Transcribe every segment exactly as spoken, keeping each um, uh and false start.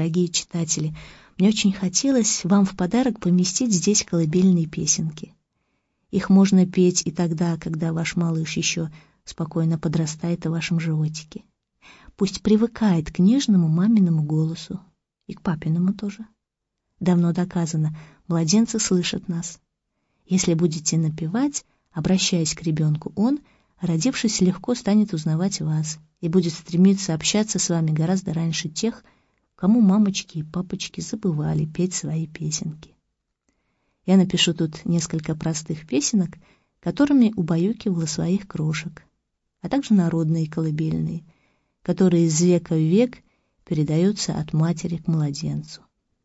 дорогие читатели, мне очень хотелось вам в подарок поместить здесь колыбельные песенки. Их можно петь и тогда, когда ваш малыш еще спокойно подрастает в вашем животике. Пусть привыкает к нежному маминому голосу и к папиному тоже. Давно доказано, младенцы слышат нас. Если будете напевать, обращаясь к ребенку, он, родившись, легко станет узнавать вас и будет стремиться общаться с вами гораздо раньше тех, кому мамочки и папочки забывали петь свои песенки. Я напишу тут несколько простых песенок, которыми убаюкивала своих крошек, а также народные колыбельные, которые из века в век передаются от матери к младенцу.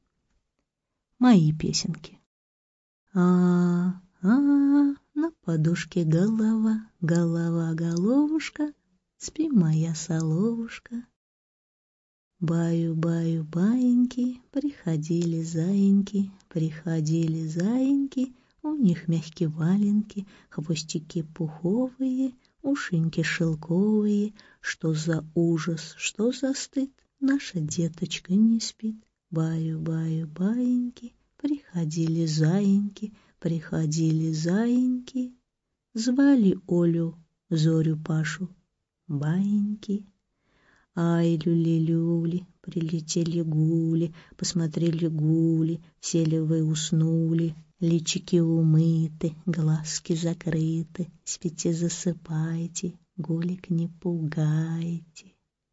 Мои песенки. А, а, на подушке голова, голова, головушка, спи, моя соловушка. Баю, баю, баиньки, приходили заиньки, приходили заиньки, у них мягкие валенки, хвостики пуховые, ушеньки шелковые. Что за ужас, что за стыд, наша деточка не спит. Баю, баю, баиньки, приходили заиньки, приходили заиньки, звали Олю, Зорю, Пашу, баиньки. Ай, люли-люли, прилетели гули, посмотрели гули, все ли вы уснули, личики умыты, глазки закрыты, спите, засыпайте, гулик не пугайте.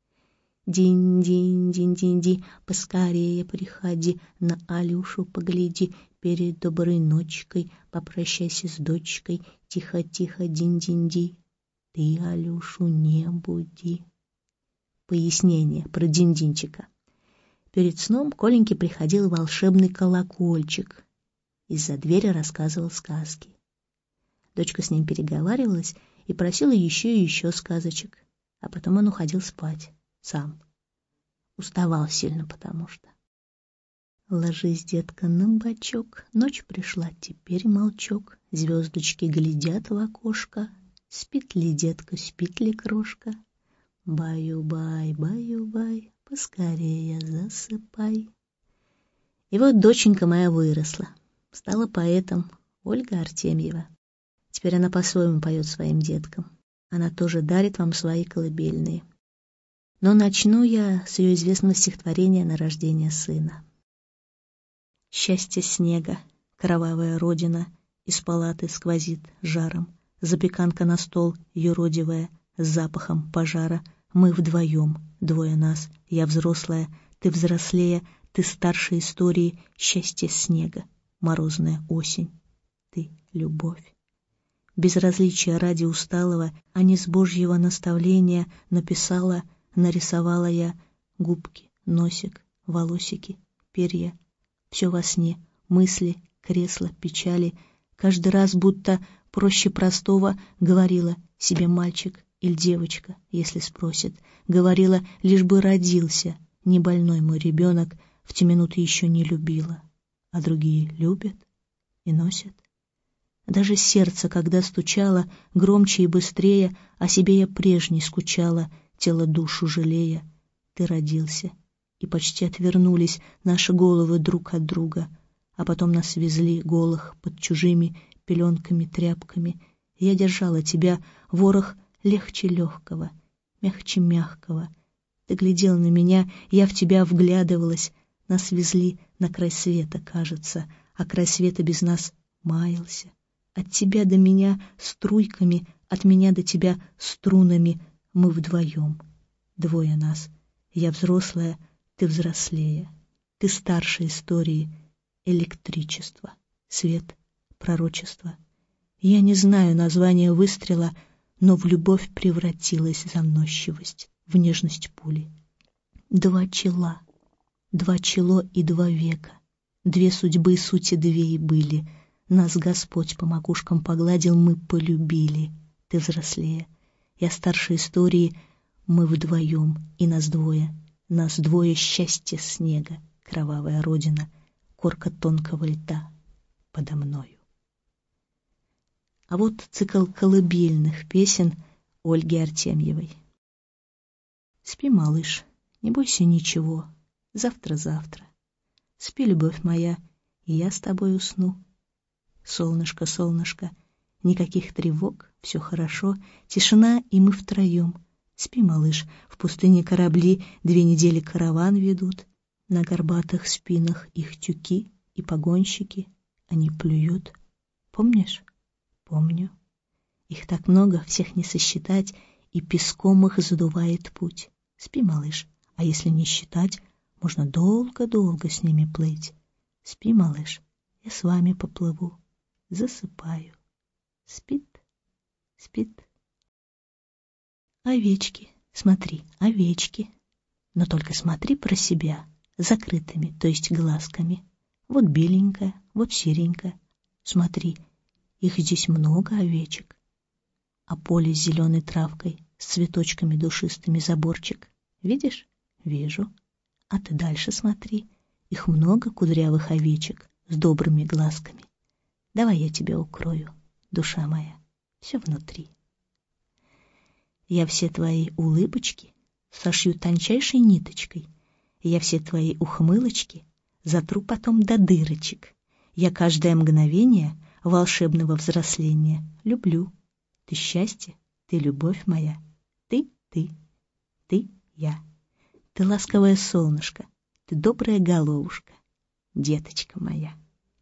Динь-динь-динь-динь-динь, поскорее приходи, на Алюшу погляди, перед доброй ночкой попрощайся с дочкой, тихо-тихо, динь-динь-ди, ты Алюшу не буди. Пояснение про Динь-Динчика. Перед сном Коленьке приходил волшебный колокольчик. Из-за двери рассказывал сказки. Дочка с ним переговаривалась и просила еще и еще сказочек, а потом он уходил спать сам. Уставал сильно, потому что. Ложись, детка, на бочок, ночь пришла, теперь молчок, звездочки глядят в окошко, спит ли детка, спит ли крошка? Баю-бай, баю-бай, поскорее засыпай. И вот доченька моя выросла, стала поэтом, Ольга Артемьева. Теперь она по-своему поет своим деткам. Она тоже дарит вам свои колыбельные. Но начну я с ее известного стихотворения на рождение сына. Счастье снега, кровавая родина, из палаты сквозит жаром. Запеканка на стол юродивая, с запахом пожара. Мы вдвоем, двое нас, я взрослая, ты взрослее, ты старше истории, счастье снега, морозная осень, ты любовь. Безразличие ради усталого, а не с Божьего наставления написала, нарисовала я губки, носик, волосики, перья. Все во сне, мысли, кресла, печали. Каждый раз будто проще простого говорила себе мальчик или девочка, если спросит. Говорила, лишь бы родился, не больной мой ребенок, в те минуты еще не любила. А другие любят и носят. Даже сердце, когда стучало, громче и быстрее, о себе я прежней скучала, тело душу жалея. Ты родился, и почти отвернулись наши головы друг от друга, а потом нас везли голых под чужими пеленками, тряпками. Я держала тебя, ворох легче легкого, мягче мягкого. Ты глядел на меня, я в тебя вглядывалась. Нас везли на край света, кажется, а край света без нас маялся. От тебя до меня струйками, от меня до тебя струнами. Мы вдвоем, двое нас. Я взрослая, ты взрослее. Ты старше истории, электричество, свет, пророчество. Я не знаю названия выстрела, но в любовь превратилась заносчивость, в нежность пули. Два чела, два чело и два века, две судьбы сути две и были. Нас Господь по макушкам погладил, мы полюбили. Ты взрослее, я старше истории, мы вдвоем, и нас двое. Нас двое, счастье снега, кровавая родина, корка тонкого льда подо мною. А вот цикл колыбельных песен Ольги Артемьевой. Спи, малыш, не бойся ничего, завтра-завтра. Спи, любовь моя, и я с тобой усну. Солнышко, солнышко, никаких тревог, все хорошо, тишина, и мы втроем. Спи, малыш, в пустыне корабли две недели караван ведут. На горбатых спинах их тюки и погонщики, они плюют. Помнишь? Помню. Их так много, всех не сосчитать, и песком их задувает путь. Спи, малыш, а если не считать, можно долго-долго с ними плыть. Спи, малыш, я с вами поплыву. Засыпаю. Спит, спит. Овечки, смотри, овечки. Но только смотри про себя, закрытыми, то есть глазками. Вот беленькая, вот серенькая. Смотри, их здесь много овечек. А поле с зеленой травкой, с цветочками душистыми заборчик. Видишь? Вижу. А ты дальше смотри. Их много кудрявых овечек с добрыми глазками. Давай я тебя укрою, душа моя, все внутри. Я все твои улыбочки сошью тончайшей ниточкой. Я все твои ухмылочки затру потом до дырочек. Я каждое мгновение волшебного взросления люблю. Ты счастье, ты любовь моя, ты, ты, ты, я. Ты ласковое солнышко, ты добрая головушка, деточка моя.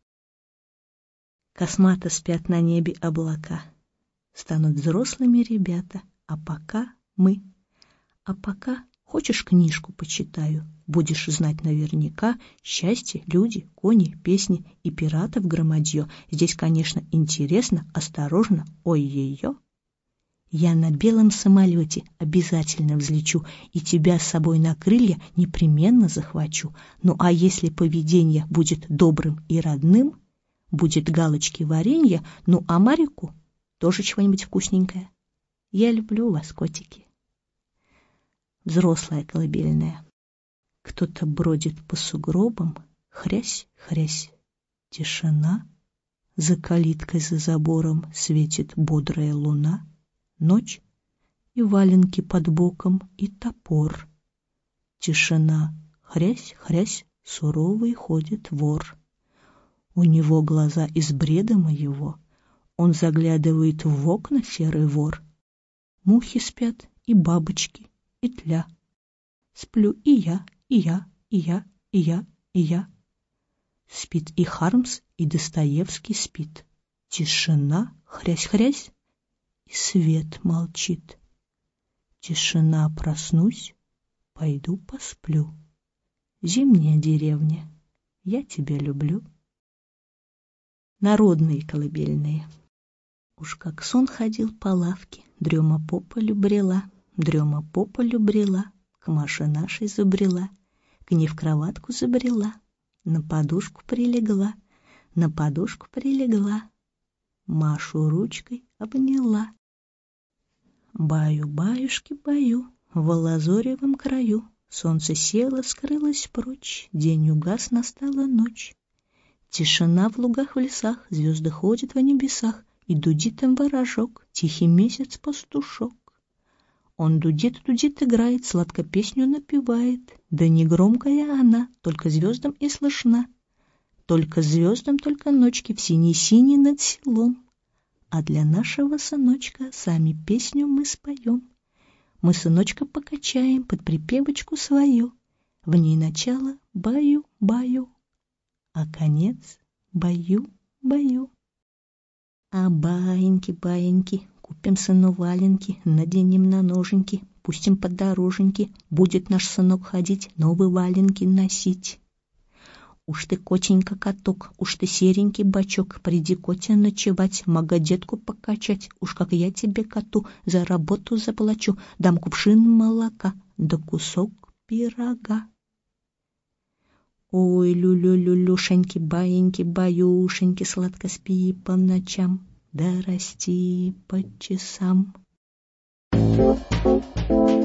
Космато спят на небе облака, станут взрослыми ребята, а пока мы. А пока хочешь книжку почитаю, будешь знать наверняка счастье, люди, кони, песни и пиратов громадье. Здесь, конечно, интересно, осторожно, ой-ей-ё. Я на белом самолете обязательно взлечу и тебя с собой на крылья непременно захвачу. Ну а если поведение будет добрым и родным, будет галочки варенья, ну а Марику тоже чего-нибудь вкусненькое. Я люблю вас, котики. Взрослая колыбельная. Кто-то бродит по сугробам, хрясь-хрясь. Тишина. За калиткой, за забором светит бодрая луна. Ночь, и валенки под боком, и топор. Тишина. Хрясь-хрясь, суровый ходит вор. У него глаза из бреда моего. Он заглядывает в окна, серый вор. Мухи спят, и бабочки, и тля. Сплю и я, и я, и я, и я, и я. Спит и Хармс, и Достоевский спит. Тишина, хрясь-хрясь, и свет молчит. Тишина, проснусь, пойду посплю. Зимняя деревня, я тебя люблю. Народные колыбельные. Уж как сон ходил по лавке, дрема по полю брела, дрема по полю брела, к Маше нашей забрела, к ней в кроватку забрела, на подушку прилегла, на подушку прилегла, Машу ручкой обняла. Баю-баюшки, баю, в лазоревом краю, солнце село, скрылось прочь, день угас, настала ночь. Тишина в лугах, в лесах, звезды ходят во небесах, и дудит им ворожок, тихий месяц-пастушок. Он дудит, дудит, играет, сладко песню напевает, да не громкая она, только звездам и слышна. Только звездам, только ночки в синей-синей над селом. А для нашего сыночка сами песню мы споем. Мы сыночка покачаем под припевочку свою. В ней начало баю-баю, а конец баю-баю. А баиньки-баиньки, купим сыну валенки, наденем на ноженьки, пустим под дороженьки, будет наш сынок ходить, новые валенки носить. Уж ты, котенька, каток, уж ты серенький бачок, приди, котя, ночевать, мага-детку покачать. Уж как я тебе, коту, за работу заплачу, дам кувшин молока, да кусок пирога. Ой, лю-лю-лю-люшеньки, баиньки, баюшеньки, сладко спи по ночам, да расти по часам.